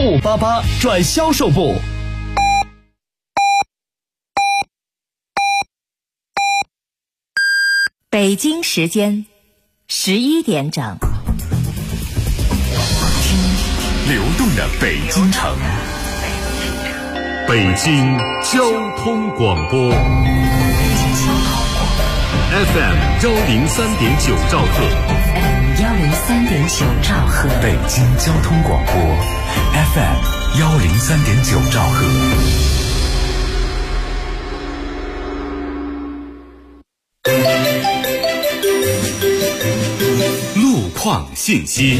588转销售部。 北京时间11点整。 流动的北京城，北京交通广播 FM 103.9兆赫 103.9兆赫， 北京交通广播 FM 103.9兆赫。路况信息。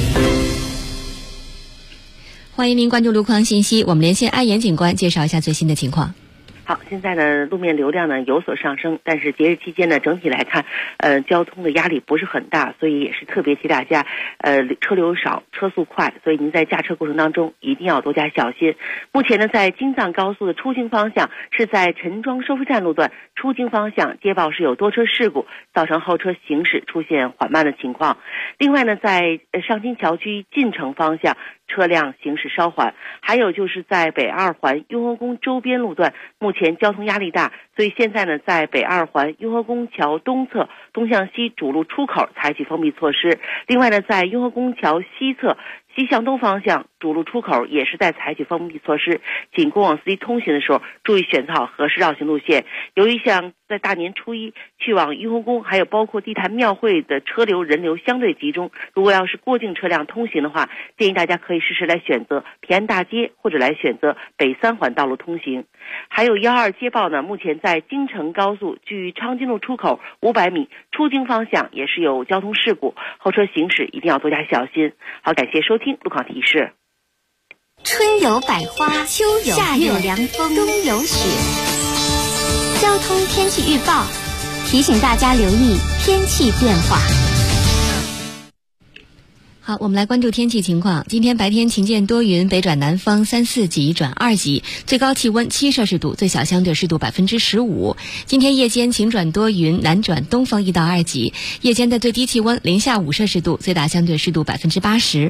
欢迎您关注路况信息，我们连线安岩警官介绍一下最新的情况。 好，现在呢路面流量呢有所上升，但是节日期间呢整体来看，交通的压力不是很大，所以也是特别提大家，车流少，车速快，所以您在驾车过程当中一定要多加小心。目前呢，在京藏高速的出京方向，是在陈庄收费站路段出京方向接报是有多车事故，造成后车行驶出现缓慢的情况。另外呢，在上京桥区进城方向，车辆行驶稍缓，还有就是在北二环雍和宫周边路段，目前交通压力大，所以现在呢，在北二环雍和宫桥东侧东向西主路出口采取封闭措施。另外呢，在雍和宫桥西侧西向东方向主路出口也是在采取封闭措施，请过往司机通行的时候注意选择好合适绕行路线。由于像在大年初一去往雍和宫还有包括地坛庙会的车流人流相对集中，如果要是过境车辆通行的话，建议大家可以试试来选择平安大街，或者来选择北三环道路通行。还有12接报呢，目前在京承高速距昌金路出口500米出京方向也是有交通事故，后车行驶一定要多加小心。好，感谢收听路况提示。 春有百花，秋有夏有凉风，冬有雪。交通天气预报提醒大家留意天气变化。 好，我们来关注天气情况。今天白天晴见多云，北转南风3、4级转2级，最高气温7摄氏度，最小相对湿度15%。今天夜间晴转多云，南转东风1到2级，夜间的最低气温零下5摄氏度，最大相对湿度80%。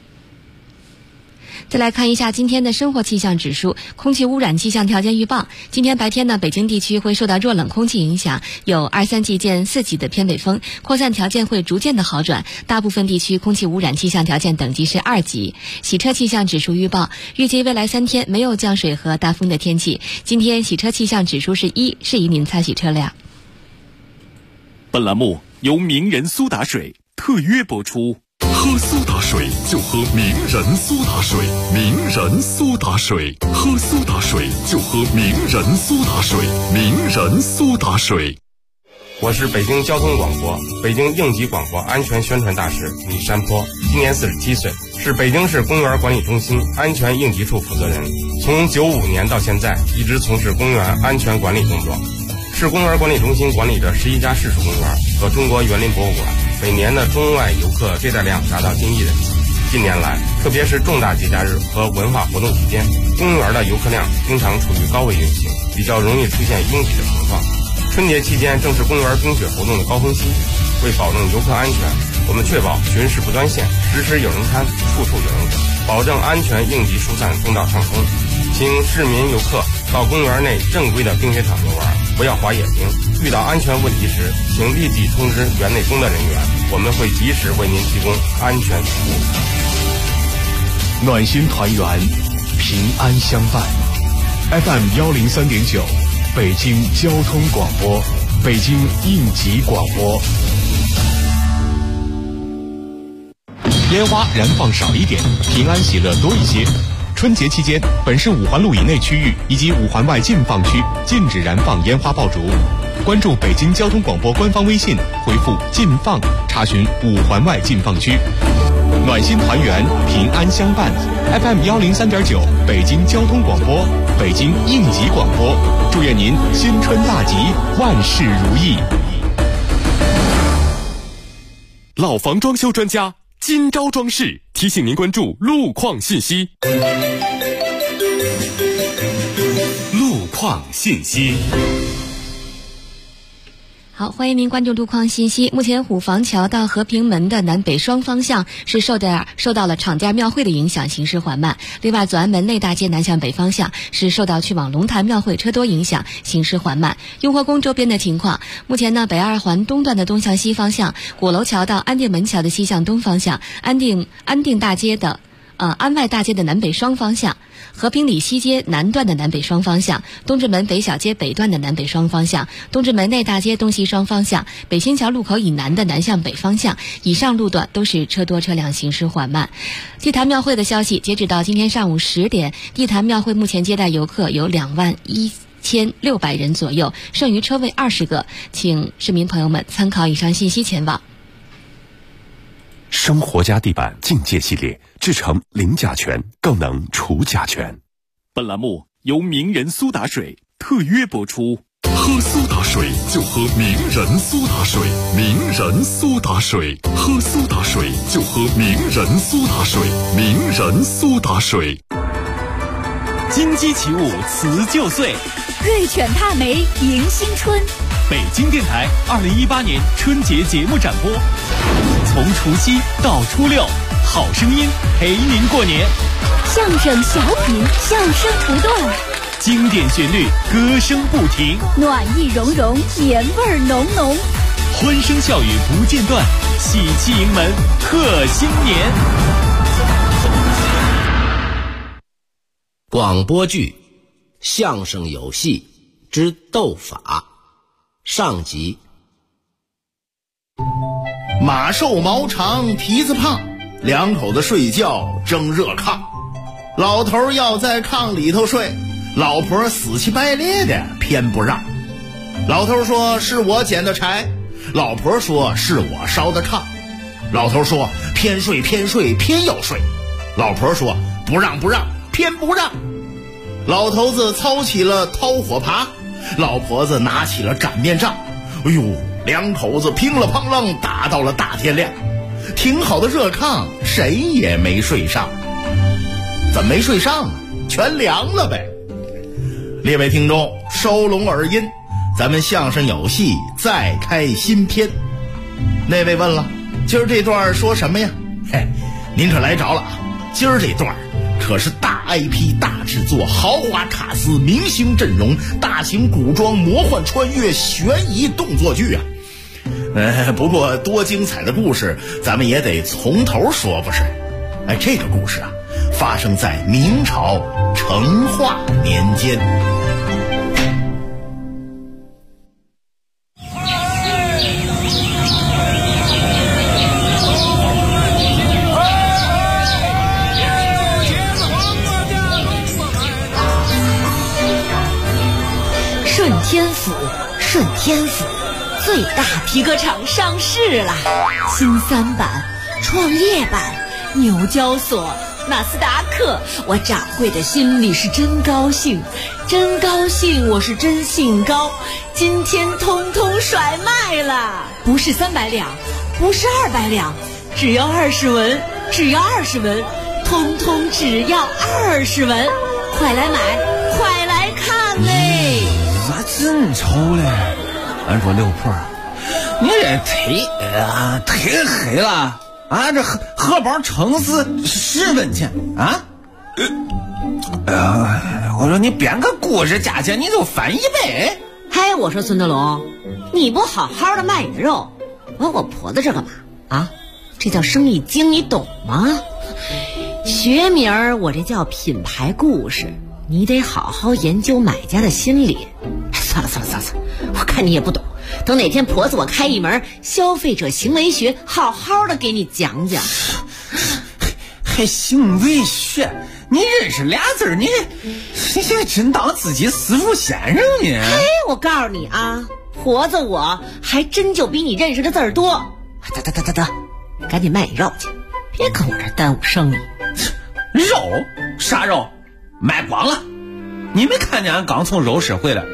再来看一下今天的生活气象指数，空气污染气象条件预报。今天白天呢，北京地区会受到弱冷空气影响，有2、3级见4级的偏北风，扩散条件会逐渐的好转，大部分地区空气污染气象条件等级是2级。洗车气象指数预报，预计未来3天没有降水和大风的天气。今天洗车气象指数是1，适宜您擦洗车辆。 本栏目由名人苏打水特约播出。喝苏打水就喝名人苏打水，名人苏打水，喝苏打水就喝名人苏打水，名人苏打水。 我是北京交通广播、北京应急广播安全宣传大使李山坡，今年47岁，是北京市公园管理中心安全应急处负责人。从95年到现在，一直从事公园安全管理工作。市公园管理中心管理着11家市属公园和中国园林博物馆，每年的中外游客接待量达到近1亿人次。近年来，特别是重大节假日和文化活动期间，公园的游客量经常处于高位运行，比较容易出现拥挤的情况。春节期间正是公园冰雪活动的高峰期，为保证游客安全，我们确保巡视不断线，时时有人看，处处有人管，保证安全应急疏散通道畅通。请市民游客到公园内正规的冰雪场游玩，不要滑野冰。遇到安全问题时，请立即通知园内工作人员，我们会及时为您提供安全服务。 暖心团圆，平安相伴。FM 103.9，北京交通广播，北京应急广播。 烟花燃放少一点，平安喜乐多一些。春节期间，本市5环路以内区域以及5环外禁放区禁止燃放烟花爆竹。关注北京交通广播官方微信，回复“禁放”查询5环外禁放区。暖心团圆，平安相伴。FM 103.9，北京交通广播，北京应急广播。祝愿您新春大吉，万事如意。 老房装修专家今朝装饰提醒您关注路况信息。路况信息。 好，欢迎您关注路况信息。目前虎坊桥到和平门的南北双方向是受到了厂家庙会的影响，行驶缓慢。另外，左安门内大街南向北方向是受到去往龙潭庙会车多影响，行驶缓慢。雍和宫周边的情况，目前呢，北二环东段的东向西方向，鼓楼桥到安定门桥的西向东方向，安外大街的南北双方向，和平里西街南段的南北双方向，东直门北小街北段的南北双方向，东直门内大街东西双方向，北新桥路口以南的南向北方向，以上路段都是车多车辆行驶缓慢。地坛庙会的消息，截止到今天上午10点，地坛庙会目前接待游客有21600人左右，剩余车位20个，请市民朋友们参考以上信息前往。 生活家地板境界系列，制成零甲醛，更能除甲醛。 本栏目由名人苏打水特约播出。喝苏打水就喝名人苏打水，名人苏打水，喝苏打水就喝名人苏打水，名人苏打水。 金鸡起舞辞旧岁， 瑞犬踏梅迎新春。 北京电台2018年春节节目展播，从除夕到初六，好声音陪您过年。 相声小品，笑声不断， 经典旋律，歌声不停， 暖意融融，年味浓浓， 欢声笑语不间断，喜气迎门贺新年。 广播剧《相声有戏之斗法》上集。 马瘦毛长蹄子胖，两口子睡觉争热炕。老头要在炕里头睡，老婆死乞白咧的偏不让。老头说是我捡的柴，老婆说是我烧的炕。老头说偏睡偏睡偏要睡，老婆说不让不让偏不让。老头子操起了掏火耙，老婆子拿起了擀面杖。哎呦，两口子乒了乓啷打到了大天亮。挺好的热炕谁也没睡上。怎么没睡上啊？全凉了呗。列位听众，收拢耳音，咱们相声有戏再开新篇。那位问了，今儿这段说什么呀？嘿，您可来着了啊！今儿这段可是大 IP 大制作，豪华卡司，明星阵容，大型古装魔幻穿越悬疑动作剧啊。不过多精彩的故事咱们也得从头说不是。这个故事啊，发生在明朝成化年间。 顺天府最大皮革厂上市了，新3版、创业版、纽交所、纳斯达克。我掌柜的心里是真高兴，真高兴，我是真兴高。今天通通甩卖了，不是300两，不是200两，只要20文，只要20文，通通只要20文。快来买，快来看嘞！ 咋真丑嘞？俺说刘婆，你这忒黑了啊！这荷包撑死10文钱啊！我说你编个故事，价钱你就翻1倍。 嘿，我说孙德龙，你不好好的卖你的肉，问我婆子这干嘛啊？这叫生意经，你懂吗？学名儿我这叫品牌故事，你得好好研究买家的心理。算了，我看你也不懂，等哪天婆子我开一门消费者行为学，好好的给你讲讲。 还行为学？你认识俩字，你真当自己私塾先生呢？ 嘿，我告诉你啊，婆子我还真就比你认识的字儿多。得，赶紧卖你肉去，别跟我这耽误生意。 肉？啥肉？卖光了。你没看见俺刚从肉市回来？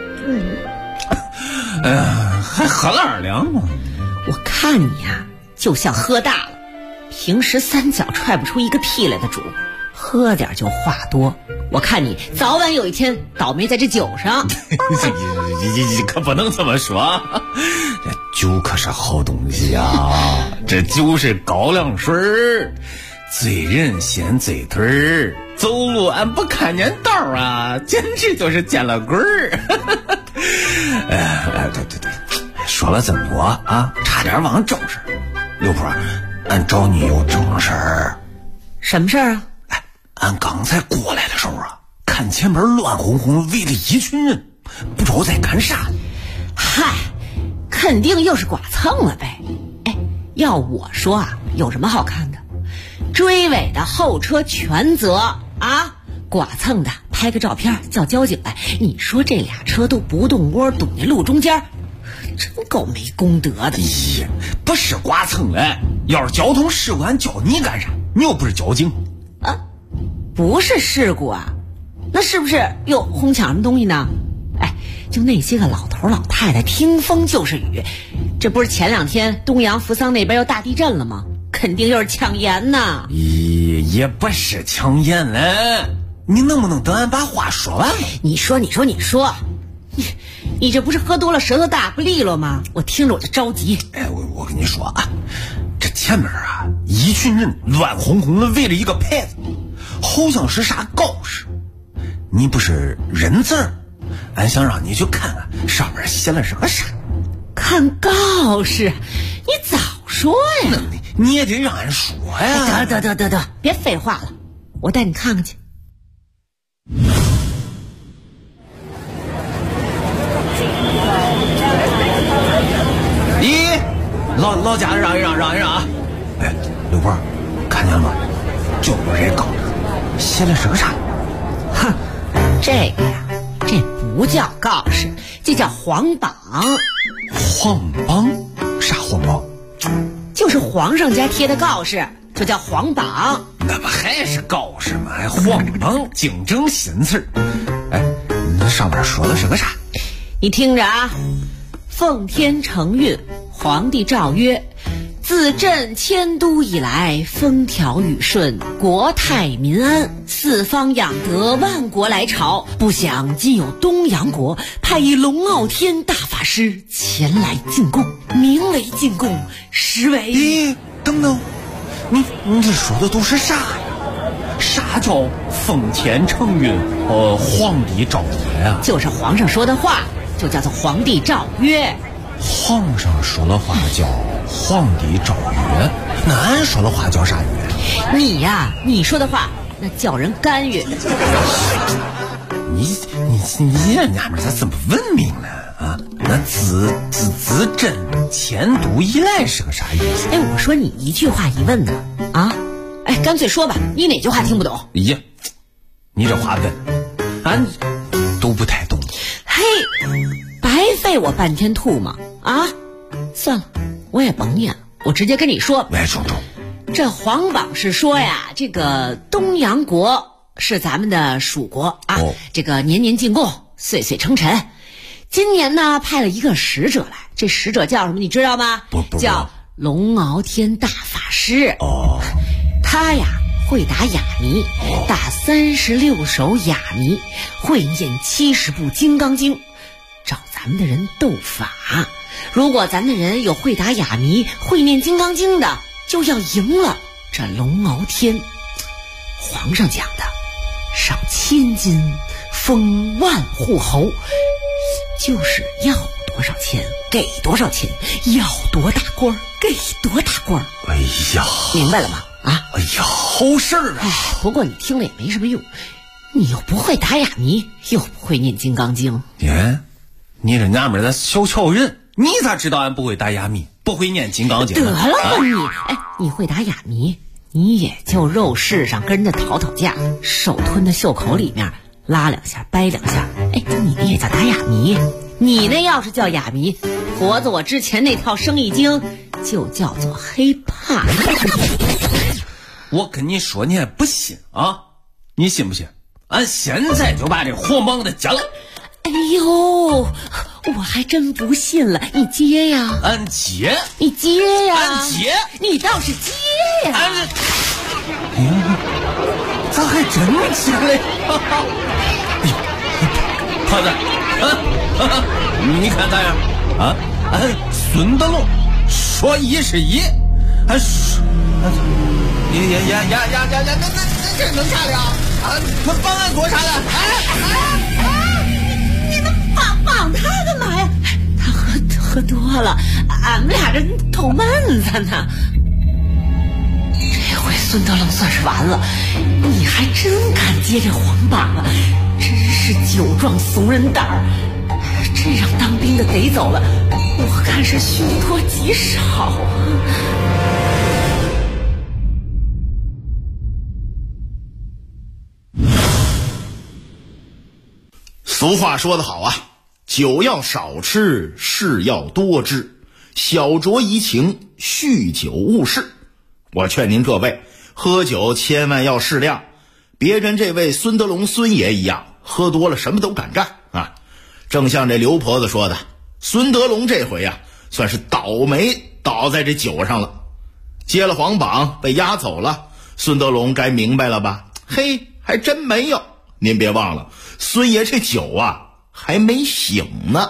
还喝了2两吗？ 我看你呀，就像喝大了，平时3脚踹不出一个屁来的主，喝点就话多， 我看你早晚有一天倒霉在这酒上。 你可不能这么说，这酒可是好东西啊，这酒是高粱水儿，醉人先醉腿儿，走路俺不看见道啊，简直就是见了鬼儿。对，说了这么多啊，差点忘正事。刘婆，俺找你有正事儿。 什么事儿啊？ 俺刚才过来的时候啊，看前面乱哄哄围了一群人，不知道在干啥。 嗨，肯定又是剐蹭了呗。哎，要我说啊，有什么好看的？追尾的后车全责啊，剐蹭的拍个照片叫交警来。你说这俩车都不动窝堵那路中间，真够没公德的。 咦，不是剐蹭嘞，要是交通事故俺叫你干啥？你又不是交警啊。不是事故啊，那是不是又哄抢什么东西呢？哎，就那些个老头老太太听风就是雨，这不是前2天东阳扶桑那边又大地震了吗？肯定又是抢盐呐。 也不是抢盐嘞，你能不能等俺把话说完了？ 你说你这不是喝多了舌头大不利落吗？我听着我就着急。 哎，我跟你说啊，这前面啊一群人乱哄哄的围了一个牌子，好像是啥告示，你不是认字儿，俺想让你去看看上面写了是个啥。 看告示，你早说呀！ 你也得让俺说呀！ 得，别废话了，我带你看看去。 咦，老家让一让啊！哎，刘波，看见了吗？就不是这告示，写的是个啥？ 哼，这个呀，这不叫告示，这叫皇榜。 皇榜？啥皇榜？ 就是皇上家贴的告示，就叫皇榜。 那不还是告示吗？还皇榜，竞争新词儿。哎，那上面说的是个啥？ 你听着啊，奉天承运，皇帝诏曰：自朕迁都以来，风调雨顺，国泰民安，四方养德，万国来朝。不想今有东洋国派一龙傲天大法师前来进贡，名为进贡，实为…… 咦，等等，你这说的都是啥呀？啥叫奉天承运？皇帝诏曰呀？ 就是皇上说的话，就叫做皇帝诏曰。 皇上说的话叫皇帝诏曰，那俺说的话叫啥曰？ 你呀，你说的话那叫人干预。 你人家们咋这么文明呢？啊，那自朕迁都以来是个啥意思？ 哎，我说你一句话一问呢，啊，哎，干脆说吧，你哪句话听不懂？ 呀，你这话问，俺都不太懂。 嘿，白费我半天吐嘛！啊，算了，我也甭念了，我直接跟你说。 来，中， 这皇榜是说呀，这个东洋国是咱们的属国啊，这个年年进贡，岁岁称臣。今年呢，派了一个使者来，这使者叫什么？你知道吗？ 不叫龙傲天大法师。他呀会打哑谜，打36首哑谜，会念70部金刚经，找咱们的人斗法。如果咱们的人有会打哑谜、会念金刚经的，就要赢了这龙傲天。皇上讲的，赏1000金，封万户侯，就是要多少钱给多少钱，要多大官给多大官。 哎呀， 明白了吗？啊， 哎呀，好事儿啊！ 不过你听了也没什么用，你又不会打哑谜，又不会念金刚经。 你这娘们的小瞧人，你咋知道俺不会打哑谜，不会念金刚经？ 得了吧你！哎，你会打哑谜，你也就肉市上跟人家讨价，手吞到袖口里面拉2下掰2下，哎，你那也叫打哑谜。你那要是叫哑谜，婆子我之前那套生意经就叫做黑怕。 我跟你说你还不信啊？你信不信？俺现在就把这皇榜给讲了。 哎呦，我还真不信了，你接呀！ 俺接， 你接呀！ 俺接， 你倒是接呀！ 咋还真起来？胖子，你看咋样？啊，孙德龙说一是一，还说，这能啥了？啊，他帮俺做啥了？ 你们帮他干嘛呀？他喝多了，俺们俩人偷闷子呢。这回孙德龙算是完了，你还真敢接这黄榜啊！真是酒壮怂人胆儿，这让当兵的逮走了，我看是凶多吉少啊。 俗话说得好啊，酒要少吃，事要多知，小酌怡情，酗酒误事。我劝您各位，喝酒千万要适量，别跟这位孙德龙孙爷一样，喝多了什么都敢干啊！正像这刘婆子说的，孙德龙这回啊，算是倒霉倒在这酒上了。接了黄榜被押走了，孙德龙该明白了吧？嘿，还真没有。您别忘了，孙爷这酒啊还没醒呢。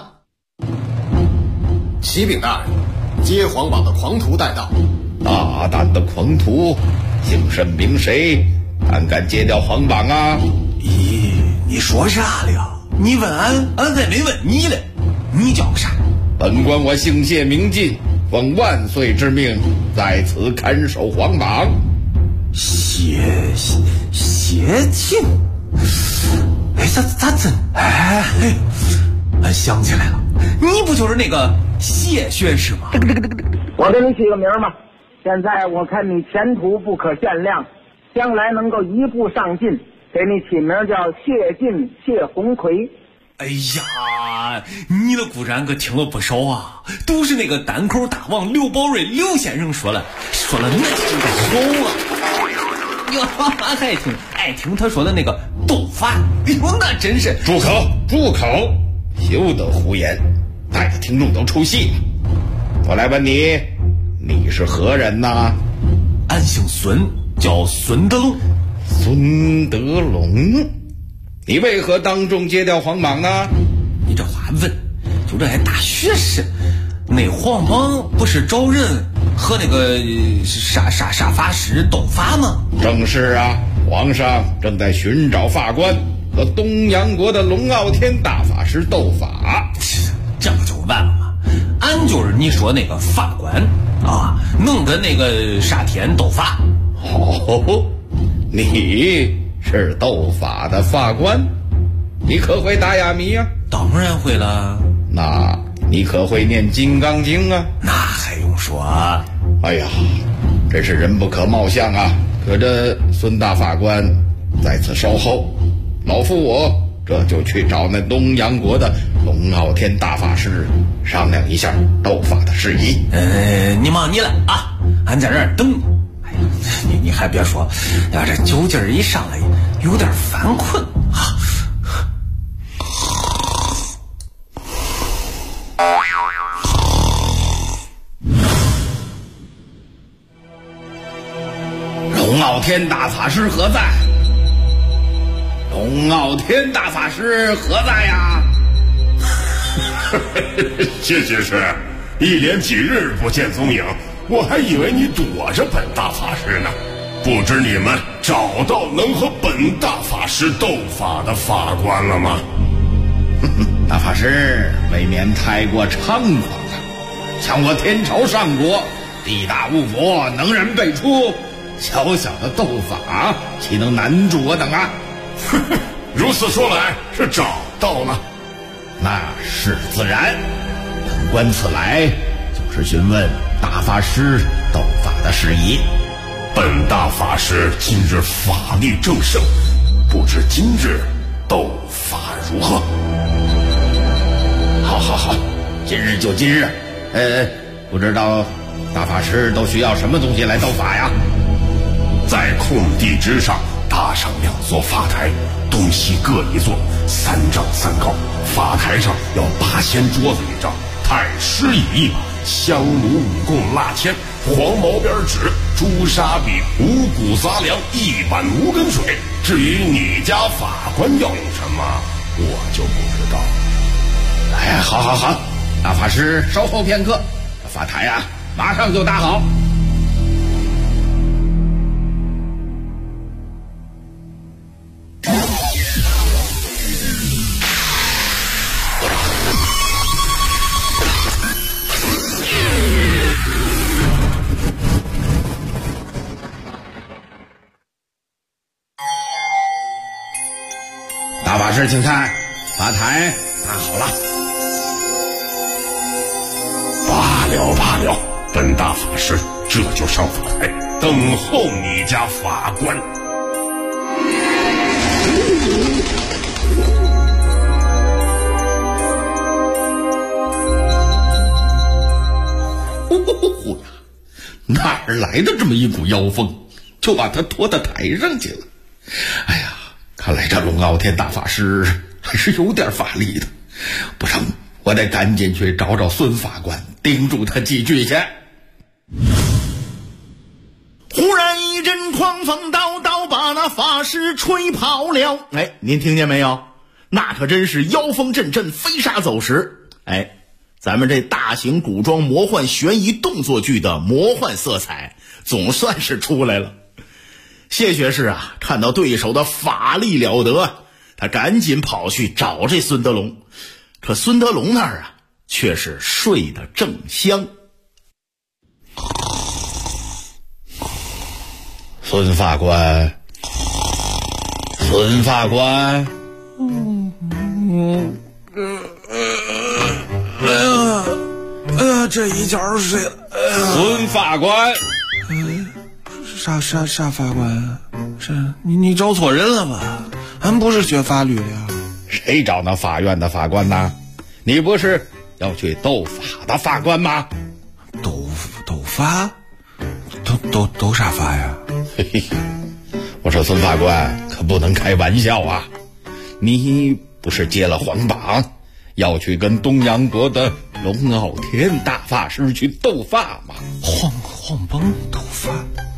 启禀大人，接黄榜的狂徒带到。 大胆的狂徒，姓甚名谁？敢接掉黄榜啊？ 咦，你说啥了？你问俺再没问你嘞。你叫个啥？ 本官我姓谢名进，奉万岁之命，在此看守黄榜。 谢进。哎，咋真？俺想起来了，你不就是那个谢学士吗？ 我给你起个名吧。现在我看你前途不可限量，将来能够一步上进，给你起名叫谢进谢鸿逵。 哎呀，你的故事可听了不少啊，都是那个单口大王刘宝瑞刘先生说了那几个好啊。哟，还爱听他说的那个斗法，哟，那真是住口，休得胡言，带着听众都出戏。我来问你，你是何人呐？ 俺姓孙，叫孙德龙。 孙德龙，你为何当众揭掉黄榜呢？ 你这话问，就这还大学士，那黄榜不是找人和那个杀法师斗法吗？ 正是啊，皇上正在寻找法官和东洋国的龙傲天大法师斗法。 这不就完了吗？俺就是你说那个法官啊，能跟那个沙天斗法。 哦，你是斗法的法官？你可会打哑谜啊？ 当然会了。 那你可会念金刚经啊？ 那还用说啊？ 哎呀，真是人不可貌相啊！可这孙大法官在此稍后，老夫我这就去找那东洋国的龙傲天大法师商量一下斗法的事宜。 你忙你了啊，俺在这儿等你。哎呀，你还别说，要这酒劲儿一上来，有点犯困啊。 龙傲天大法师何在？龙傲天大法师何在呀？ 谢学士，一连几日不见踪影，我还以为你躲着本大法师呢。不知你们找到能和本大法师斗法的法官了吗？ 大法师未免太过猖狂了，像我天朝上国，地大物博，能人辈出，小小的斗法岂能难住我等啊？ 如此说来，是找到了。 那是自然，本官此来就是询问大法师斗法的事宜。 本大法师今日法力正盛，不知今日斗法如何？ 好，今日就今日。不知道大法师都需要什么东西来斗法呀？ 在空地之上搭上2座法台，东西各一座，3丈3高。法台上要8仙桌子1张，太师椅1把，香炉5供蜡签， 黄毛边纸、朱砂笔、五谷杂粮、1碗5根水。至于你家法官要用什么，我就不知道。 哎，好，大法师稍后片刻，法台啊，马上就搭好。大法师，请看，法台搭好了。 罢了，本大法师这就上法台等候你家法官。 哪儿来的这么一股妖风，就把他拖到台上去了？哎呀，看来这龙傲天大法师还是有点法力的，不成，我得赶紧去找孙法官，叮嘱他几句去。 忽然一阵狂风叨叨，把那法师吹跑了。哎，您听见没有？那可真是妖风阵阵，飞沙走石。哎，咱们这大型古装魔幻悬疑动作剧的魔幻色彩总算是出来了。谢学士啊，看到对手的法力了得，他赶紧跑去找这孙德龙。可孙德龙那儿啊，却是睡得正香。 孙法官， 这一觉睡了。 孙法官， 啥法官？是你找错人了吧？俺不是学法律的呀。 谁找那法院的法官呢？你不是要去斗法的法官吗？ 斗法？斗啥法呀？ 嘿嘿，我说孙法官可不能开玩笑啊！你不是接了皇榜，要去跟东洋国的龙傲天大法师去斗法吗？ 皇榜斗法，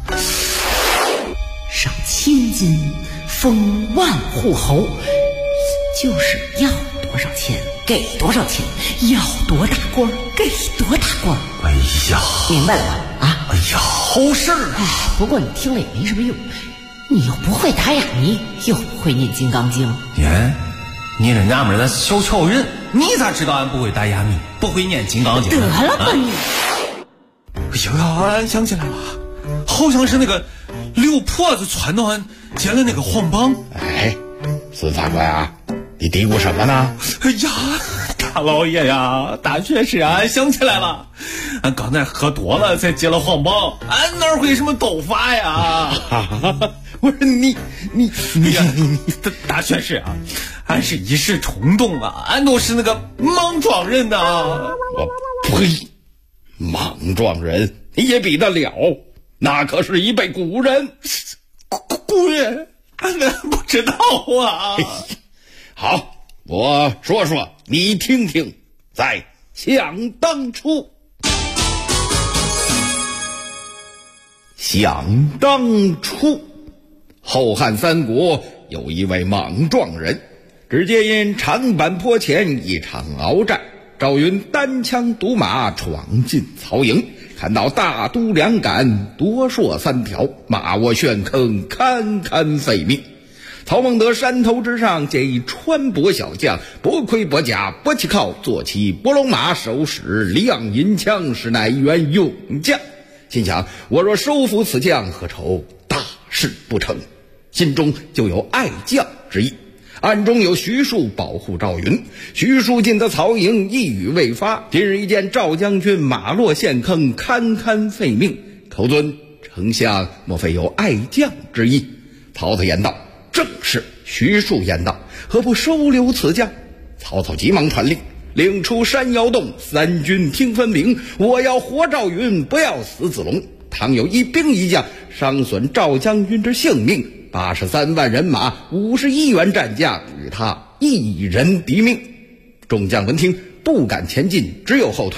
赏千金，封万户侯，就是要多少钱给多少钱，要多大官给多大官。 哎呀， 明白了吧？啊， 哎呀，好事儿啊！ 不过你听了也没什么用，你又不会打哑谜，又不会念金刚经。 你这娘们儿的小巧人，你咋知道俺不会打哑谜，不会念金刚经？ 得了吧你！ 哎呀，俺想起来了，好像是那个刘婆子传到俺接了那个皇榜。 哎，孙法官啊，你嘀咕什么呢？ 哎呀，大老爷呀，大学士啊，俺想起来了，俺刚才喝多了才接了皇榜，俺哪会什么斗法呀？ 我说你大学士啊，俺是一时冲动啊，俺都是那个莽撞人呐。 我呸！莽撞人你也比得了？那可是一辈古人。 古人，俺不知道啊。 好，我说说你听听。在想当初，后汉三国有一位莽撞人，只接因长坂坡前一场鏖战，赵云单枪独马闯进曹营，看到大都两杆，夺槊3条，马窝陷坑，堪堪废命。曹孟德山头之上见一穿帛小将，薄盔薄甲，薄旗靠，坐骑拨龙马，手使亮银枪，实乃一员勇将。心想，我若收服此将，何愁大事不成？心中就有爱将之意，暗中有徐庶保护赵云。徐庶进得曹营，一语未发，今日一见赵将军马落陷坑，堪堪废命。口尊丞相莫非有爱将之意？曹操言道：正是。徐庶言道：何不收留此将？曹操急忙传令，令出山摇动，三军听分明。我要活赵云，不要死子龙。倘有一兵一将伤损赵将军之性命，83万人马，51员战将，与他一人敌命。众将闻听，不敢前进，只有后退。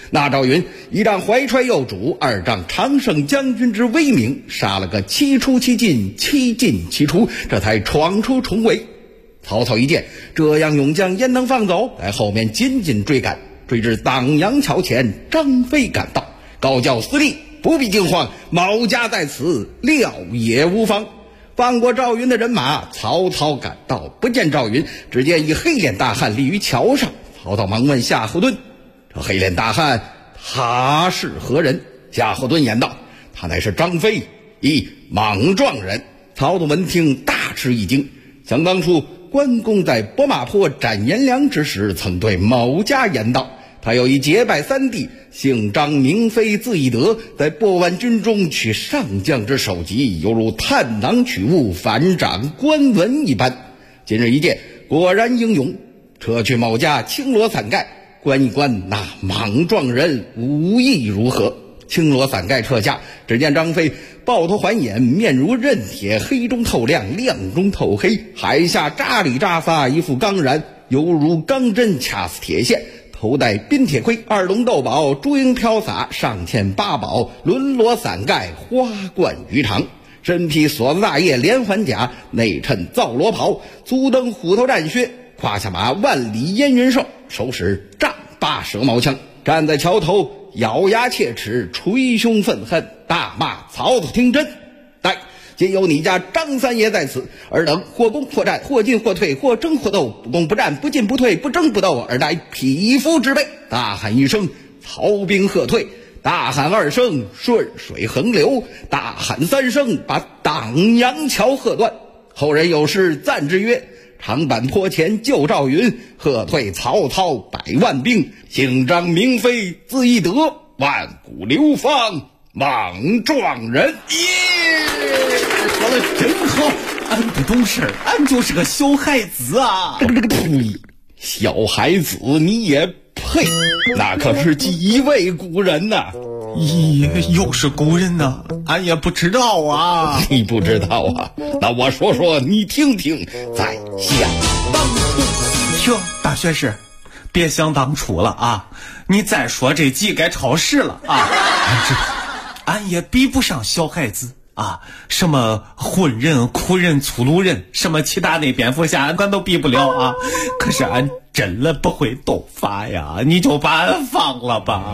那赵云一仗怀揣幼主，二仗常胜将军之威名，杀了个七出七进，七进七出，这才闯出重围。曹操一见这样勇将焉能放走，在后面紧紧追赶，追至党阳桥前，张飞赶到，高叫司隶不必惊慌，某家在此，料也无妨。放过赵云的人马，曹操赶到，不见赵云，只见一黑脸大汉立于桥上。曹操忙问夏侯惇，这黑脸大汉他是何人？夏侯惇言道，他乃是张飞，一莽撞人。曹操闻听大吃一惊，想当初关公在博马坡斩颜良之时，曾对某家言道，他有一结拜三弟，姓张名飞字翼德，在拨万军中取上将之首级，犹如探囊取物，反掌关文一般。今日一见，果然英勇，撤去某家，青罗伞盖，观一观那莽撞人武艺如何。青罗伞盖撤下，只见张飞抱头环眼，面如刃铁，黑中透亮，亮中透黑，海下扎里扎发，一副钢髯，犹如钢针掐死铁线，头戴镔铁盔，二龙斗宝，朱缨飘洒，上嵌八宝，轮罗伞盖，花冠鱼肠，身披锁子大叶连环甲，内衬皂罗袍，足蹬虎头战靴，胯下马万里烟云兽，手使丈八蛇矛枪，站在桥头，咬牙切齿，捶胸愤恨，大骂曹操听真。来，今有你家张三爷在此，尔等或攻或战，或进或退，或争或斗，不攻不战，不进不退，不争不斗，尔乃匹夫之辈。大喊一声，曹兵喝退；大喊二声，顺水横流；大喊三声，把党阳桥喝断。后人有诗赞之曰，长坂坡前救赵云，喝退曹操100万兵。姓张名飞字翼德，万古流芳莽撞人。 说的真好，俺不懂事，俺就是个小孩子啊！ 小孩子你也配？那可是几位古人呐！ 咦，又是古人呢？俺也不知道啊。 你不知道啊？那我说说你听听，再想当初。 听，大学士，别想当初了啊！你再说这集该超时了啊！俺知道，俺也比不上小孩子啊，什么混人、苦人、粗鲁人，什么其他那蝙蝠侠，俺都比不了啊。可是俺真的不会斗法呀，你就把俺放了吧。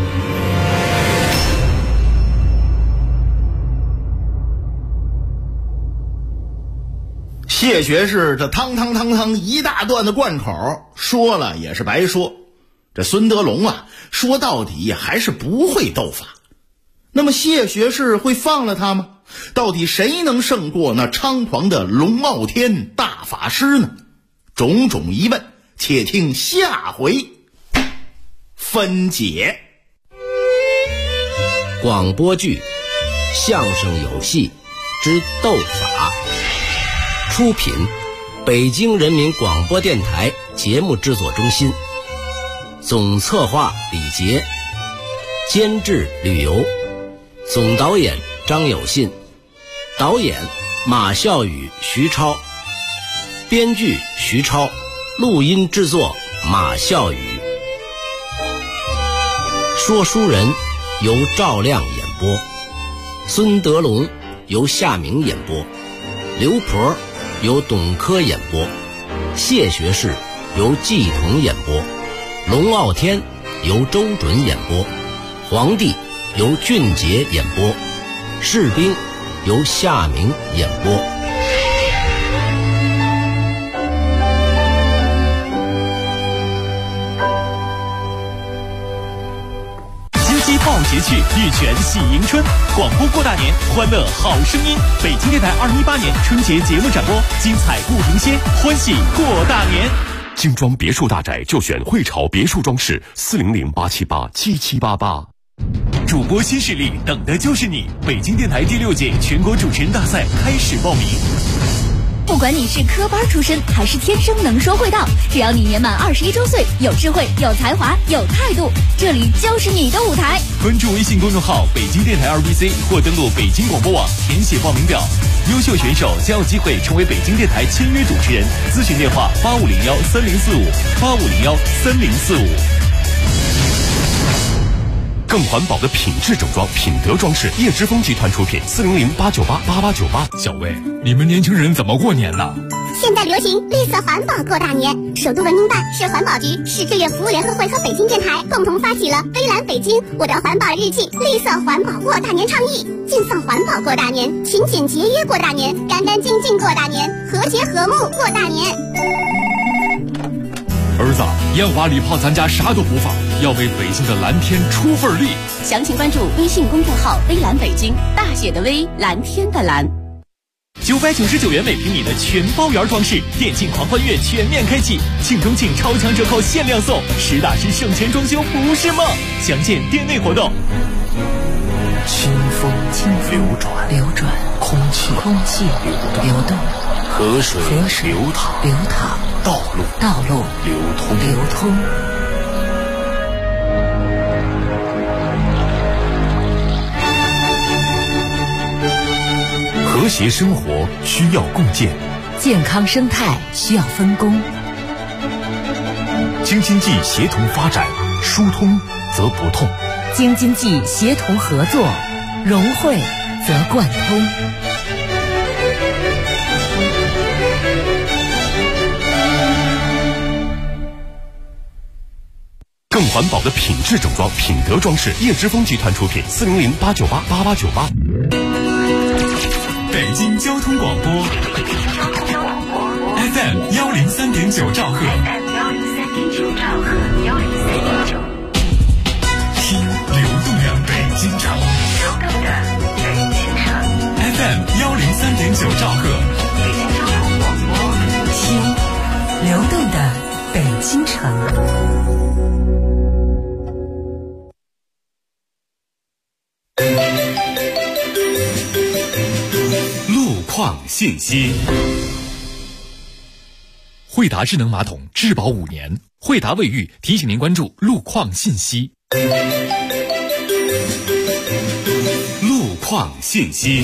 谢学士这汤一大段的贯口，说了也是白说。这孙德龙啊，说到底还是不会斗法。那么谢学士会放了他吗？到底谁能胜过那猖狂的龙傲天大法师呢？种种疑问，且听下回分解。 广播剧《相声有戏之斗法》，出品北京人民广播电台节目制作中心，总策划李杰，监制吕游，总导演张有信，导演马孝宇、徐超，编剧徐超，录音制作马孝宇。说书人由赵亮演播，孙德龙由夏明演播，刘婆由董珂演播，谢学士由季彤演播，龙傲天由周准演播，皇帝由俊杰演播，士兵由夏明演播。 报捷趣，玉泉喜迎春，广播过大年，欢乐好声音。北京电台2018年春节节目展播，精彩不停歇，欢喜过大年。 精装别墅大宅就选汇潮别墅装饰，400-878-7788。 主播新势力，等的就是你！北京电台第6届全国主持人大赛开始报名。 不管你是科班出身还是天生能说会道，只要你年满21周岁，有智慧、有才华、有态度，这里就是你的舞台。 关注微信公众号北京电台2BC 或登录北京广播网填写报名表，优秀选手将有机会成为北京电台签约主持人。咨询电话8501-3045，8501-3045。 更环保的品质整装，品德装饰，叶之峰集团出品，400-898-8898。 小魏，你们年轻人怎么过年呢？ 现在流行绿色环保过大年，首都文明办、市环保局、市志愿服务联合会和北京电台共同发起了“微蓝北京我的环保日记”绿色环保过大年倡议，尽放环保过大年，勤俭节约过大年，干干净净过大年，和谐和睦过大年。 儿子，烟花礼炮咱家啥都不放，要为北京的蓝天出份力。 详情关注微信公众号“微蓝北京”，大写的微，蓝天的蓝。 999元每平米的全包圆装饰，电竞狂欢月全面开启，庆中庆超强折扣限量送，实打实省钱装修不是梦。详见店内活动。 清风流转，空气流动， 河水流淌，道路流通。和谐生活需要共建， 健康生态需要分工。 京津冀协同发展，疏通则不痛； 京津冀协同合作，融汇则贯通。 更环保的品质整装，品德装饰，叶之峰集团出品，400-898-8898。 北京交通广播 FM 103.9兆赫，听流动的北京城，FM 103.9兆赫， 听流动的北京城。 信息。 惠达智能马桶质保5年，惠达卫浴提醒您关注路况信息。 路况信息。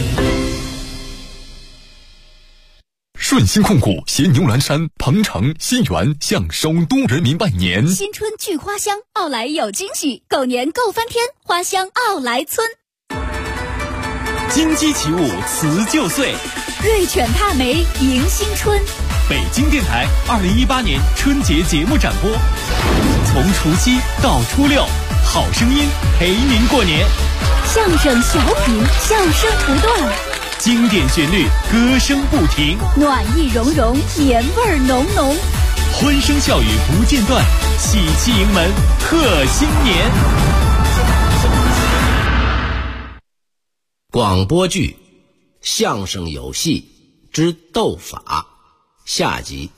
顺鑫控股携牛栏山、鹏城、新源向首都人民拜年。 新春聚花香，奥莱有惊喜，狗年够翻天，花香奥莱村。 金鸡起舞辞旧岁， 瑞犬踏梅迎新春。 北京电台2018年春节节目展播，从除夕到初六，好声音陪您过年。 相声小品，笑声不断， 经典旋律，歌声不停， 暖意融融，年味浓浓， 欢声笑语不间断，喜气迎门贺新年。 广播剧《相声有戏之斗法》下集。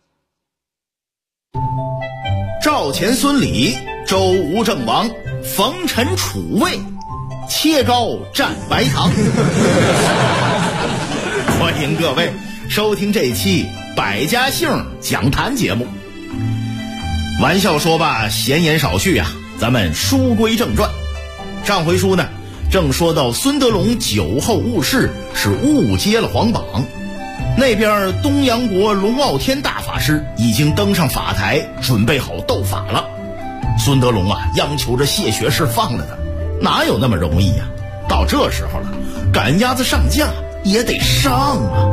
赵钱孙李，周吴郑王，冯陈楚卫，切糕蘸白糖。欢迎各位收听这期百家姓讲坛节目。玩笑说罢，闲言少叙啊，咱们书归正传。上回书呢，正说到孙德龙酒后误事，是误接了皇榜。那边东阳国龙傲天大法师已经登上法台，准备好斗法了。孙德龙啊，央求着谢学士放了他，哪有那么容易呀？到这时候了，赶鸭子上架也得上啊。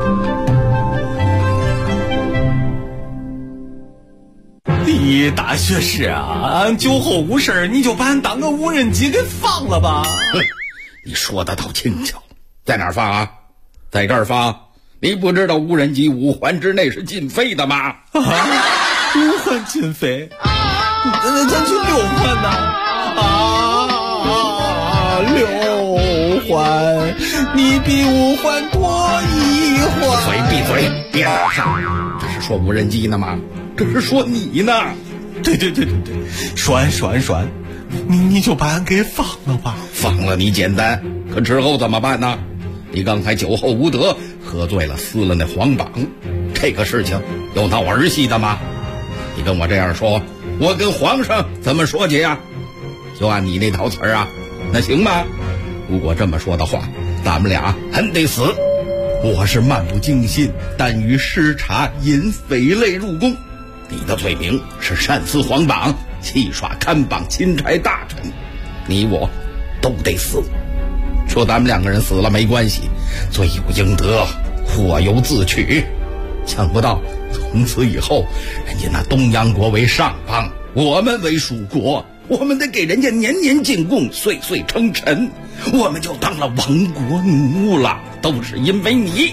李大学士啊，酒后误事，你就把俺当个无人机给放了吧。 你说的倒轻巧，在哪儿放啊？在这儿放。你不知道无人机5环之内是禁飞的吗 ？5环禁飞？咱去6环呢？6环，你比5环多1环。 闭嘴，别打岔！这是说无人机呢吗？这是说你呢。 对，栓，你就把俺给放了吧。 放了你简单，可之后怎么办呢？你刚才酒后无德，喝醉了撕了那皇榜，这个事情有闹儿戏的吗？你跟我这样说，我跟皇上怎么说去呀？就按你那套词儿啊，那行吗？如果这么说的话，咱们俩还得死。我是漫不经心，但于视察引匪类入宫。你的罪名是擅撕皇榜，戏耍看榜钦差大臣。 你我都得死。说咱们2个人死了没关系，罪有应得，祸有自取。想不到从此以后，人家那东洋国为上邦，我们为属国，我们得给人家年年进贡，岁岁称臣，我们就当了亡国奴了，都是因为你。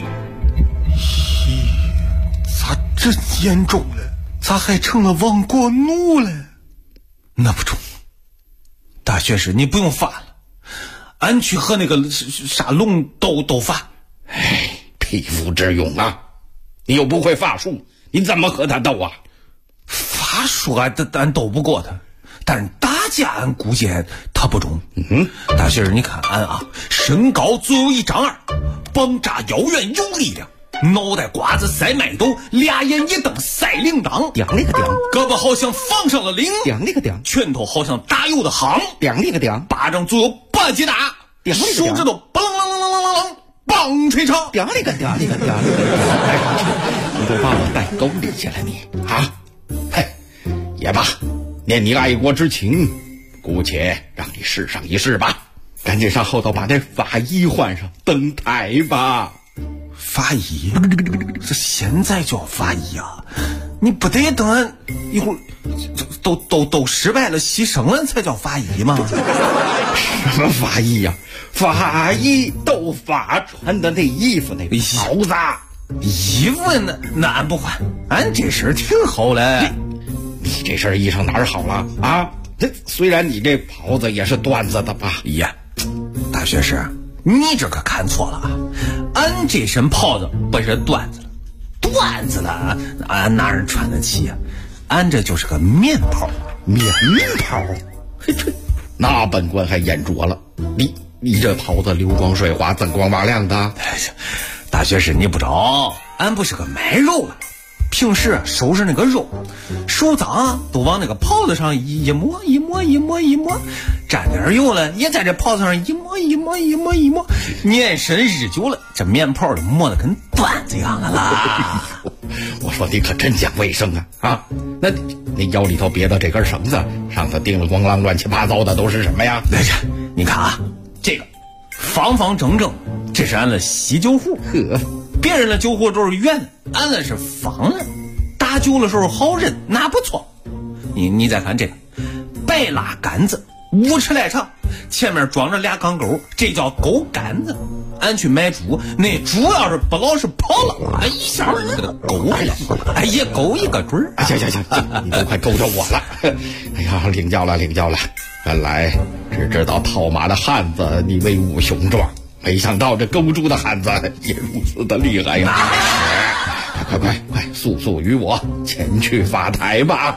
咋这严重了？咋还成了亡国奴了？那不中，大学士你不用发了，俺去和那个沙龙斗法。 哎，匹夫之勇啊！你又不会法术，你怎么和他斗啊？ 法术咱斗不过他，但是打架俺估计他不中。大学士你看俺啊，身高足有1丈2，膀扎腰圆有力量，脑袋瓜子塞麦斗，俩眼一瞪赛铃铛， 叮了个叮， 胳膊好像放上了铃， 叮了个叮， 拳头好像打油的夯， 叮了个叮， 巴掌足有8斤大，手指头嘣啷啷啷啷啷啷，棒槌长， 叮了个叮了个叮了个。你都把我带沟里去了你啊！嘿，也罢，念你爱国之情，姑且让你试上一试吧。赶紧上后头把这法衣换上，登台吧。 法医？这现在就要法医啊？你不得等俺一会儿都失败了牺牲了才叫法医吗？ 什么法医呀？法医斗法穿的那衣服那袍子， 衣服那俺不换，俺这身挺好嘞。 你这身衣裳哪儿好了啊？这虽然你这袍子也是缎子的吧？ 呀，大学士，你这可看错了啊！俺这身袍子不是缎子了，缎子了，俺哪人穿得起啊？俺这就是个棉袍。 棉袍？嘿吹，那本官还眼拙了。你这袍子流光水滑，锃光瓦亮的。 大学士你不知道，俺不是个卖肉的，平时收拾那个肉，手脏都往那个袍子上一抹，沾点油了也在这袍子上一抹，年深日久了，这棉袍都磨得跟缎子一样的啦。 我说你可真讲卫生啊！那腰里头别的这根绳子上头钉了咣啷乱七八糟的都是什么呀？ 你看啊，这个方方正正，这是俺的喜酒壶。别人的酒壶都是圆的，俺的是方的，打酒的时候好认，那不错。你再看这个白蜡杆子，5尺来长，前面装着2钢钩，这叫钩杆子。俺去买猪，那猪要是不老实跑了，一下就给它勾回来，也勾一个准儿。 行，你都快勾着我了。哎呀，领教了。原来只知道套马的汉子你威武雄壮，没想到这勾住的汉子也如此的厉害呀！快，速与我前去法台吧。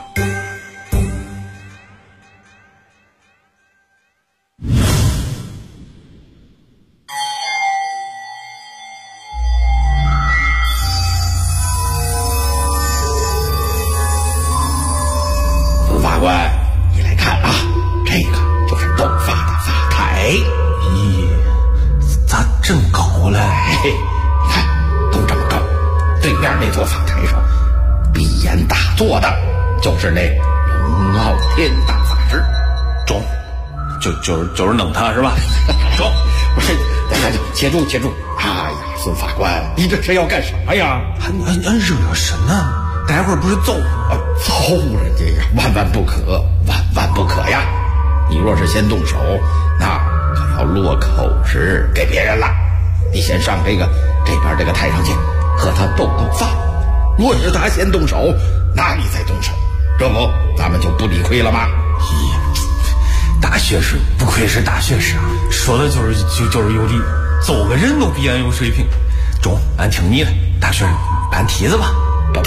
法官，你来看啊，这个就是斗法的法台。 咦，咋真高了？ 你看，都这么高。对面那座法台上，闭眼打坐的，就是那龙傲天大法师。 中，就是弄他是吧？中， 不是，且住。哎呀，孙法官，你这是要干什么呀？ 俺热身呢。待会儿不是揍人家呀，万万不可呀！你若是先动手，那可要落口实给别人了。你先上这边这个台上去，和他斗法。若是他先动手，那你再动手，这不咱们就不理亏了吗？ 大学士不愧是大学士啊，说的就是有理，揍个人都比俺有水平。中，俺听你的，大学士搬梯子吧。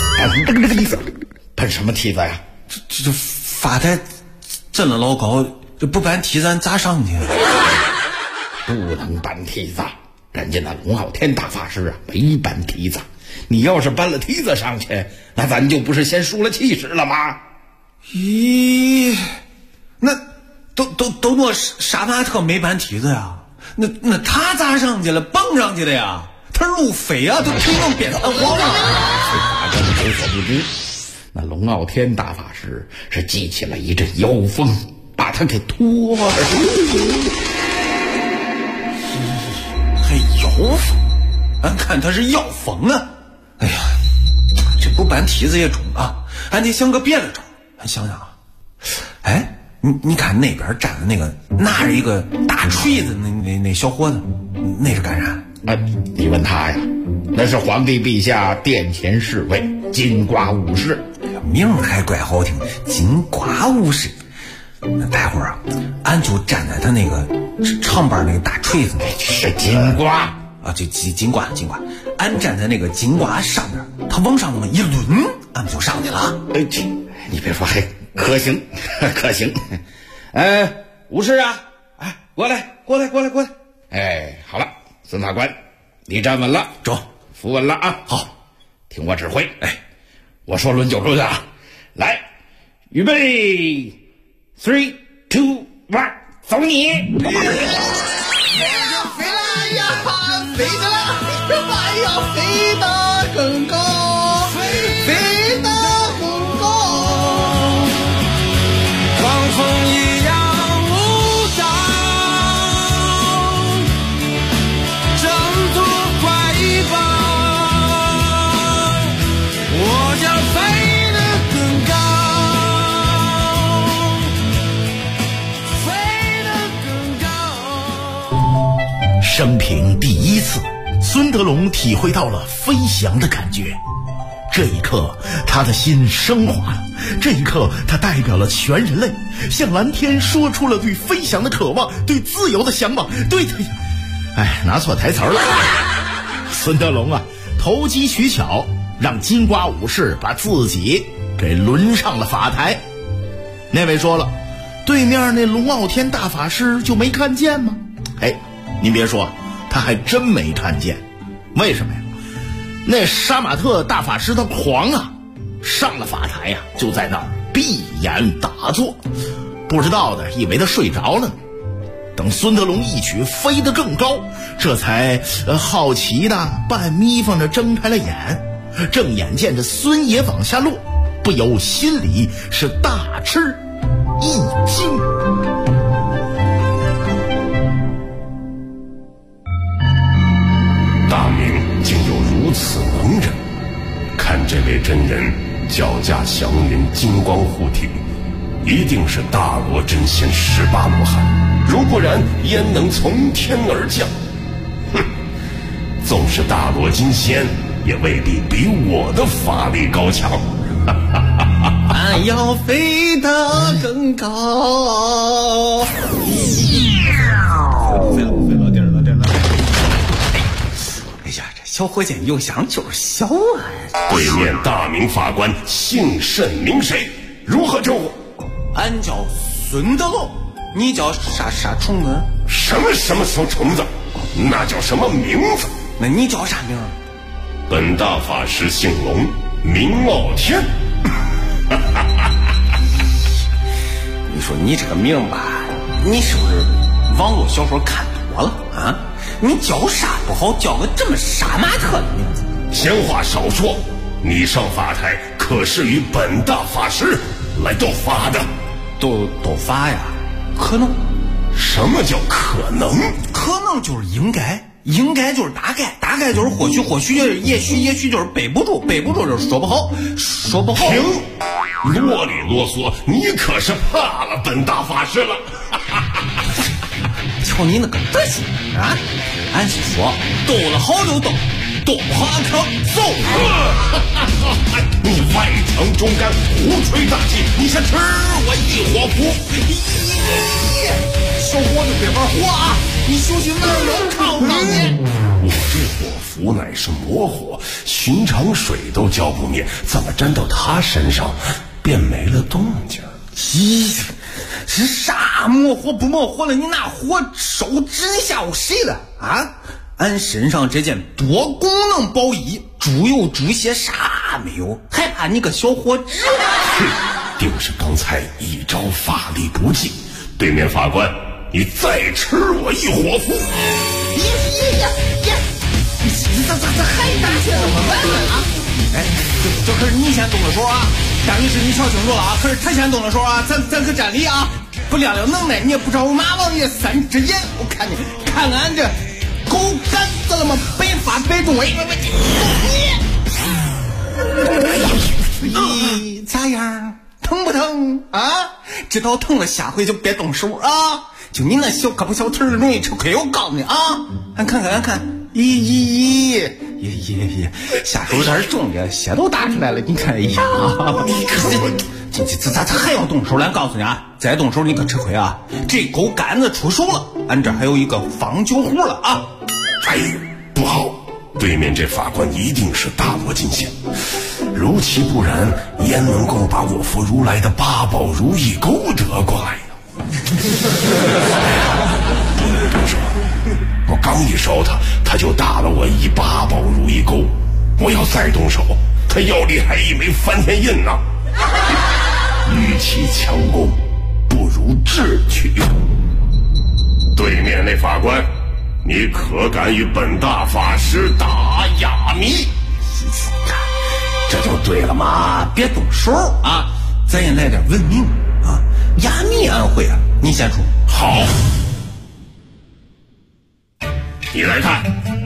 搬什么梯子呀？ 这法台震了老高，这不搬梯子咱咋上去？ 不能搬梯子，人家那龙傲天大法师啊没搬梯子。你要是搬了梯子上去，那咱就不是先输了气势了吗？ 咦，那都诺杀马特没搬梯子呀？那他咋上去了？蹦上去的呀？他入匪啊，都腿能变弹簧了。 法官有所不知，那龙傲天大法师是激起了一阵妖风， 把他给拖了。 还摇风，俺看他是要疯啊！哎呀，这不搬梯子也中啊，俺得想个别的招。俺想想啊，哎，你看那边站的那个拿着一个大锤子那小伙子，那是干啥？ 你问他呀，那是皇帝陛下殿前侍卫金瓜武士。 名还怪好听，金瓜武士。那待会儿啊，俺就站在他那个长板那个大锤子， 是金瓜啊，就金瓜，俺站在那个金瓜上面，他往上那么一抡，俺们就上去了。 你别说，还可行，可行。武士啊，过来。哎，好了，孙法官，你站稳了， 走， 扶稳了啊。好，听我指挥。我说抡就抡啊！来，预备 ，3, 2, 1，走你！ 飞了呀，飞着了，哎呀，飞得更高，飞得更高， 狂风一样舞蹈，征途怀抱，我将飞得更高，飞得更高。 生平第一次，孙德龙体会到了飞翔的感觉。这一刻，他的心升华了。这一刻，他代表了全人类，向蓝天说出了对飞翔的渴望，对自由的向往，对他，拿错台词了。孙德龙啊，投机取巧，让金瓜武士把自己给轮上了法台。那位说了，对面那龙傲天大法师就没看见吗？您别说，他还真没看见。为什么呀？那杀马特大法师他狂啊，上了法台呀，就在那儿闭眼打坐，不知道的以为他睡着了呢。等孙德龙一曲飞得更高，这才好奇的半眯缝着睁开了眼，正眼见着孙爷往下落，不由心里是大吃一惊。 大明竟有如此能人，看这位真人脚驾祥云，金光护体，一定是大罗真仙18罗汉，如不然焉能从天而降？哼，纵是大罗金仙，也未必比我的法力高强。 俺要飞得更高。飞了，颠了。哎呀，这小伙见有想就是小啊！ 对面大明法官姓甚名谁？如何称呼？ 俺叫孙德龙，你叫啥虫子？ 什么虫子？那叫什么名字？ 那你叫啥名？ 本大法师姓龙，名傲天。 你说你这个名吧，你是不是网络小说看多了啊？你叫啥不好，叫个这么杀马特的名字？ 闲话少说，你上法台可是与本大法师来斗法的。 斗法呀？可能？ 什么叫可能？ 可能就是应该就是大概就是或许就是也许就是背不住就是说不好。 停！啰里啰嗦，你可是怕了本大法师了。 瞧你那个德行啊！俺是说，斗了好就斗，斗不好俺可揍你外强中干，胡吹大气，你先吃我一火符！ 小伙子别玩火啊！你小心哪有烫你！ 我这火符乃是魔火，寻常水都浇不灭，怎么沾到他身上便没了动静？ 是啥魔火不魔火了？你拿火烧指吓唬谁了啊？俺身上这件多功能宝衣，猪油猪血啥没有，还怕你个小伙子？ 定是刚才一招法力不济。对面法官，你再吃我一火符！ 这还打起来怎么办啊？ 哎，这可是你先动的手啊！大律师，你瞧清楚了啊！可是他先动的手啊！咱可占理啊！ 不了了能耐，你也不知道马王爷3只眼，我看你看俺这狗杆子了吗？百发百中，咦，咋样？疼不疼啊？知道疼了，下回就别动手啊！就你那小胳膊小腿容易吃亏，我告诉你啊！俺看，咦，下手有点重的，血都打出来了，你看，哎呀，这咋还要动手了？俺告诉你啊，再动手你可吃亏啊！这狗杆子出手了，俺这还有一个方酒壶了啊！ 哎，不好，对面这法官一定是大罗金仙，如其不然，焉能够把我佛如来的八宝如意钩得过来呢？我刚一烧他就打了我一八宝如意钩，我要再动手，他腰里还一枚翻天印呢。与其强攻，不如智取。对面那法官，你可敢与本大法师打哑谜？ 这就对了嘛，别动手啊，咱也来点文明啊。哑谜俺会啊，你先出。 好，你来看。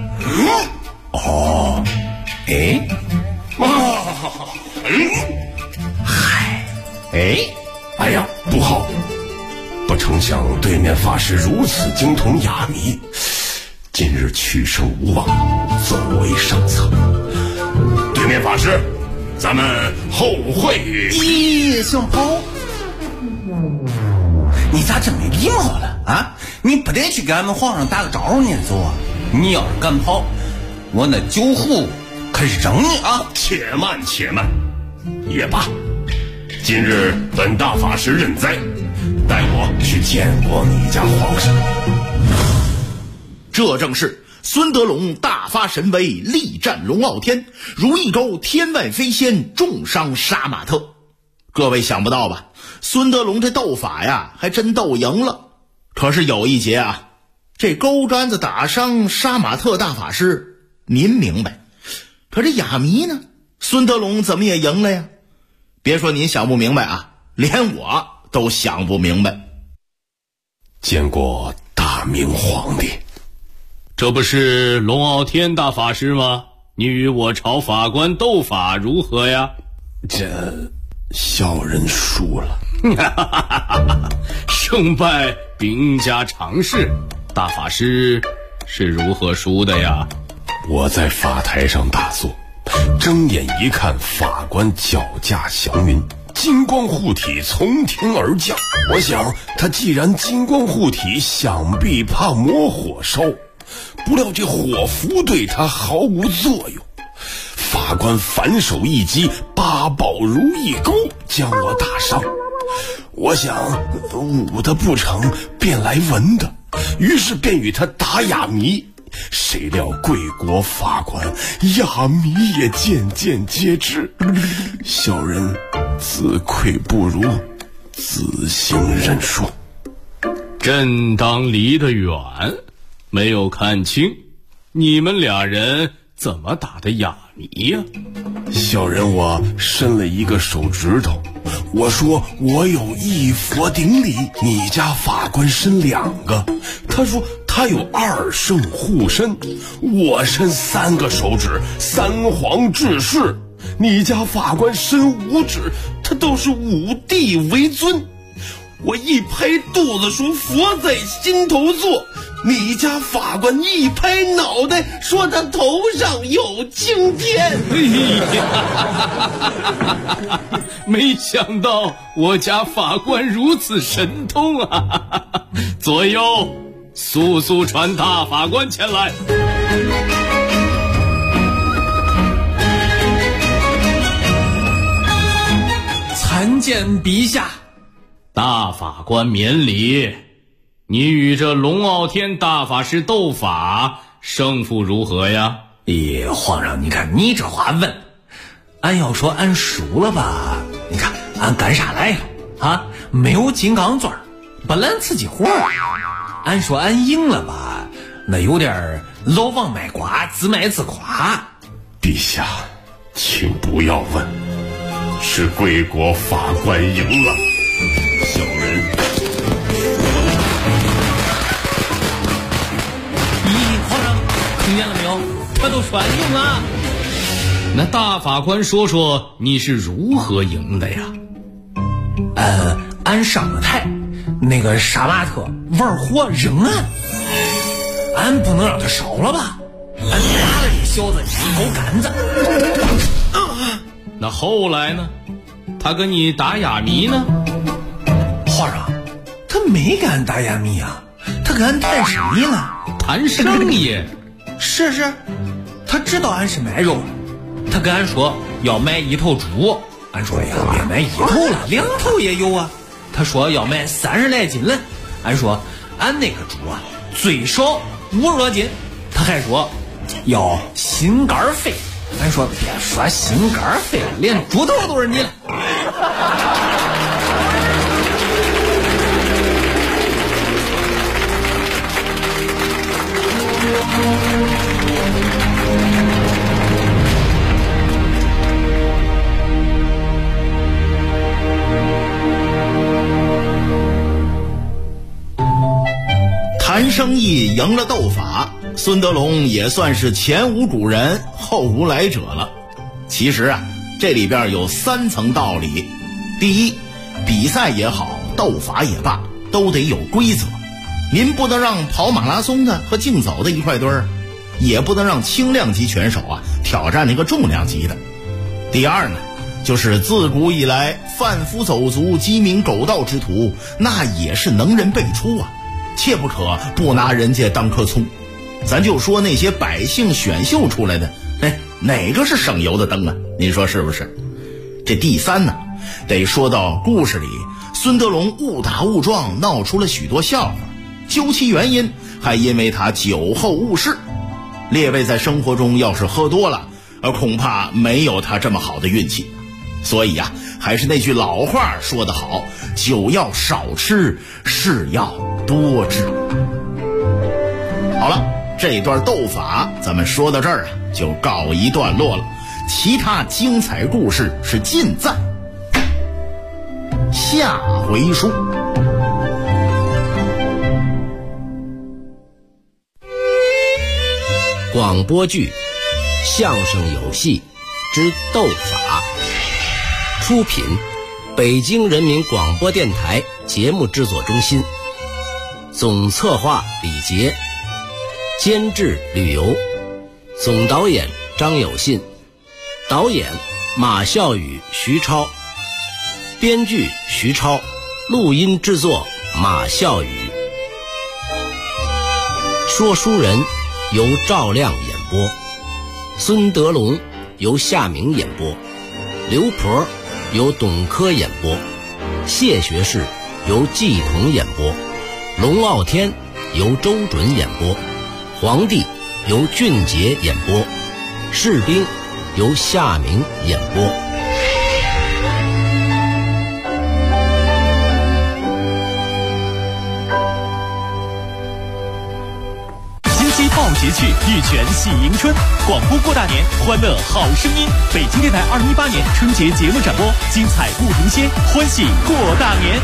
哦，哎，嗨， 哎呀，不好！不成想对面法师如此精通哑谜，今日取胜无望，走为上策。对面法师，咱们后会。 咦，想跑？你咋这没礼貌了啊？你不得去给俺们皇上打个招呼呢走啊！你要是敢跑，我那酒壶可是扔你啊！ 且慢，也罢，今日本大法师认栽，带我去见过你家皇上。 这正是孙德龙大发神威，力战龙傲天，如意钩天外飞仙，重伤杀马特。各位想不到吧？孙德龙这斗法呀，还真斗赢了。可是有一节啊，这钩杆子打伤杀马特大法师，您明白。可这哑谜呢，孙德龙怎么也赢了呀？别说您想不明白啊，连我都想不明白。 见过大明皇帝。 这不是龙傲天大法师吗？你与我朝法官斗法如何呀？ 这小人输了。 胜败兵家常事，大法师是如何输的呀？ 我在法台上打坐，睁眼一看，法官脚驾祥云，金光护体从天而降。我想他既然金光护体，想必怕魔火烧，不料这火符对他毫无作用。法官反手一击，八宝如意钩将我打伤。我想武的不成，便来文的，于是便与他打哑谜。谁料贵国法官哑谜也渐渐皆知，小人自愧不如，自行认输。 朕当离得远，没有看清你们俩人怎么打的哑谜呀？ 小人我伸了一个手指头，我说我有一佛顶礼，你家法官伸2个，他说他有2圣护身，我伸3个手指，3皇治世，你家法官伸5指，他都是5帝为尊。我一拍肚子说佛在心头坐，你家法官一拍脑袋说他头上有青天。 没想到我家法官如此神通啊！左右，速传大法官前来。参见陛下。大法官免礼，你与这龙傲天大法师斗法，胜负如何呀？ 皇上，你看你这话问，俺要说俺输了吧，你看俺干啥来了啊？没有金刚钻，不揽自己活。俺说俺赢了吧，那有点老王卖瓜，自卖自夸。 陛下，请不要问，是贵国法官赢了。小人听见了没有？他都栓住了。 那大法官说说你是如何赢的呀？ 俺上了台，那个杀马特玩火扔俺不能让他烧了吧？俺打了这小子一口杆子。 那后来呢？他跟你打哑谜呢？ 皇上，他没跟俺打哑谜啊，他跟俺谈生意呢。 谈生意？ 是，他知道俺是卖肉，他跟俺说要买1头猪，俺说呀，别买1头了，2头也有啊。他说要买30来斤了，俺说俺那个猪啊最少50多斤，他还说要心肝肺，俺说别说心肝肺了，连猪头都是你了。 谈生意赢了斗法，孙德龙也算是前无古人后无来者了。其实啊，这里边有3层道理。第一，比赛也好，斗法也罢，都得有规则。您不能让跑马拉松的和竞走的一块堆儿，也不能让轻量级选手啊挑战那个重量级的。第二呢，就是自古以来贩夫走卒、鸡鸣狗盗之徒，那也是能人辈出啊，切不可不拿人家当棵葱。咱就说那些百姓选秀出来的，哪个是省油的灯啊？您说是不是？这第三呢，得说到故事里孙德龙误打误撞闹出了许多笑话，究其原因还因为他酒后误事。列位在生活中要是喝多了，恐怕没有他这么好的运气。所以啊，还是那句老话说得好，酒要少吃，事要多知。好了，这一段斗法咱们说到这儿啊，就告一段落了。其他精彩故事是尽在下回书。 广播剧《相声有戏之斗法》，出品北京人民广播电台节目制作中心，总策划李杰，监制吕游，总导演张有信，导演马孝宇、徐超，编剧徐超，录音制作马孝宇。说书人由赵亮演播，孙德龙由夏明演播，刘婆由董珂演播，谢学士由季彤演播，龙傲天由周准演播，皇帝由俊杰演播，士兵由夏明演播。 报捷去，玉泉喜迎春，广播过大年，欢乐好声音。北京电台2018年春节节目展播，精彩不停歇，欢喜过大年。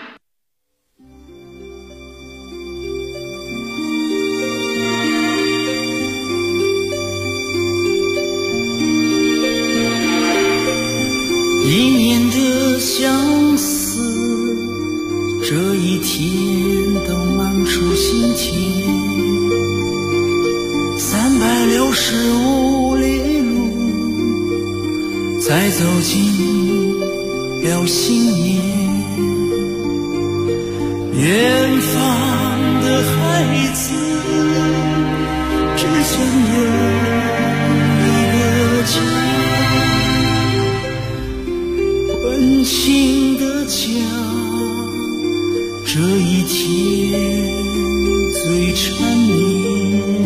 一年的相思，这一天都忙出心田。365里路，才走进了新年。远方的孩子，只想有一个家，温馨的家，这一天最缠绵。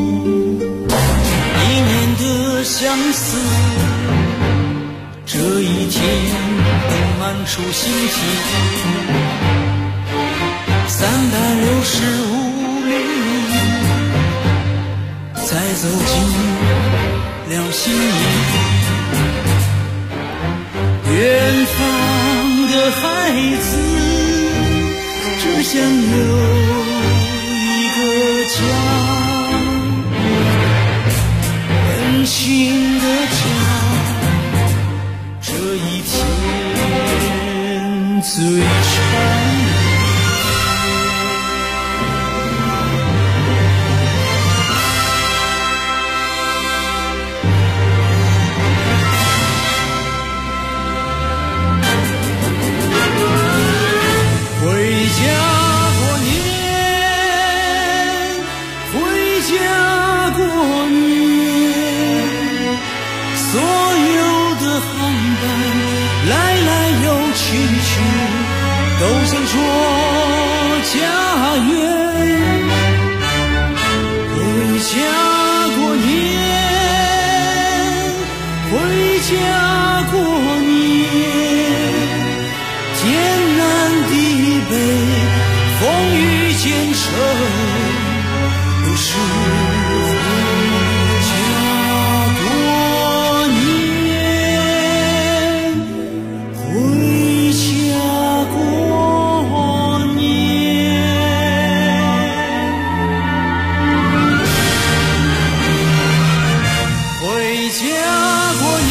相思，这一天都漫出心田。365里路，才走进了新年。远方的孩子，只想有一个家。 心的家，这一天最长。回家过年，回家过年，所有的航班来来又去去，都想说家园。回家过年，回家过年，艰难地北风雨兼程，都是回家过年，回家过年。回家过年，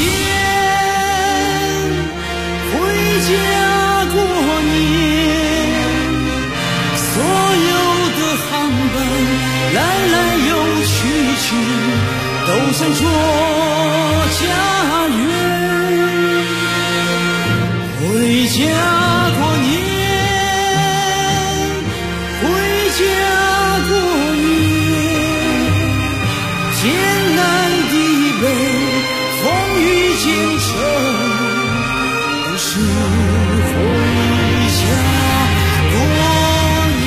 回家过年，所有的航班来来又去去，都想说家园。回家过年，回家过年，艰难地北风雨兼程，都是回家过年，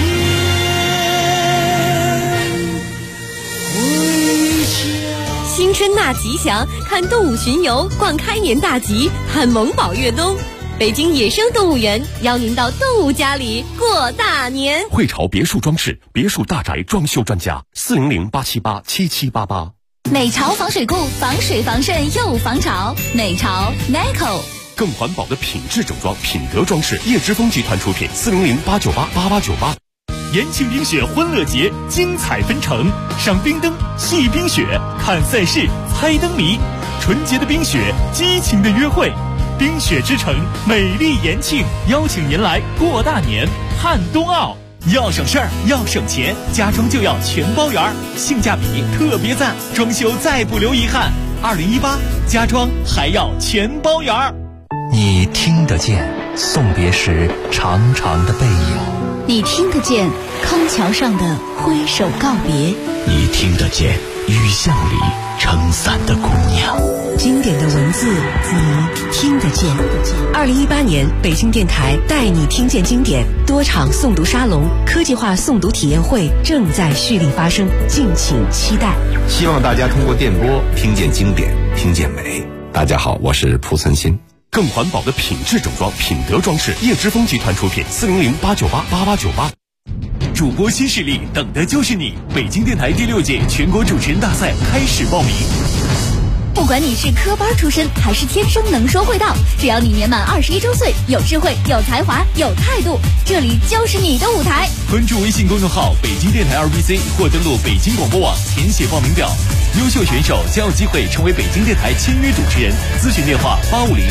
回家。 新春纳吉祥，看动物巡游，逛开年大集，看萌宝越冬。北京野生动物园邀您到动物家里过大年。 汇潮别墅装饰，别墅大宅装修专家，400-878-7788。 美潮防水固，防水防渗又防潮。美潮 NICO。 更环保的品质整装，品德装饰，叶之峰集团出品，400-898-8898。 延庆冰雪欢乐节精彩纷呈，赏冰灯、戏冰雪、看赛事、猜灯谜，纯洁的冰雪，激情的约会。冰雪之城，美丽延庆，邀请您来过大年，看冬奥。要省事儿，要省钱，家装就要全包圆，性价比特别赞，装修再不留遗憾。2018家装还要全包圆。 你听得见送别时长长的背影， 你听得见康桥上的挥手告别， 你听得见雨巷里撑伞的姑娘。 经典的文字，你听得见。2018年，北京电台带你听见经典多场诵读沙龙、科技化诵读体验会正在蓄力发生，敬请期待。 希望大家通过电波听见经典，听见美。大家好，我是蒲存昕。 更环保的品质整装，品德装饰，叶之峰集团出品，400-898-8898。主播新势力，等的就是你！北京电台第6届全国主持人大赛开始报名。 不管你是科班出身还是天生能说会道，只要你年满21周岁，有智慧、有才华、有态度，这里就是你的舞台。 关注微信公众号北京电台2BC 或登录北京广播网填写报名表，优秀选手将有机会成为北京电台签约主持人。咨询电话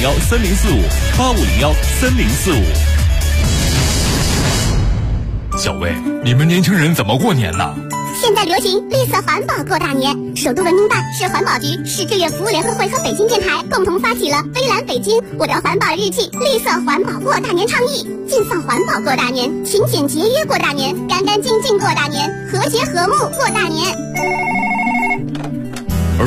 8501-3045，8501-3045。 小魏，你们年轻人怎么过年呢？ 现在流行绿色环保过大年，首都人民办、市环保局、市志愿服务联合会和北京电台共同发起了“飞蓝北京，我的环保日记”绿色环保过大年倡议，尽放环保过大年，勤俭节约过大年，干干净净过大年，和谐和睦过大年。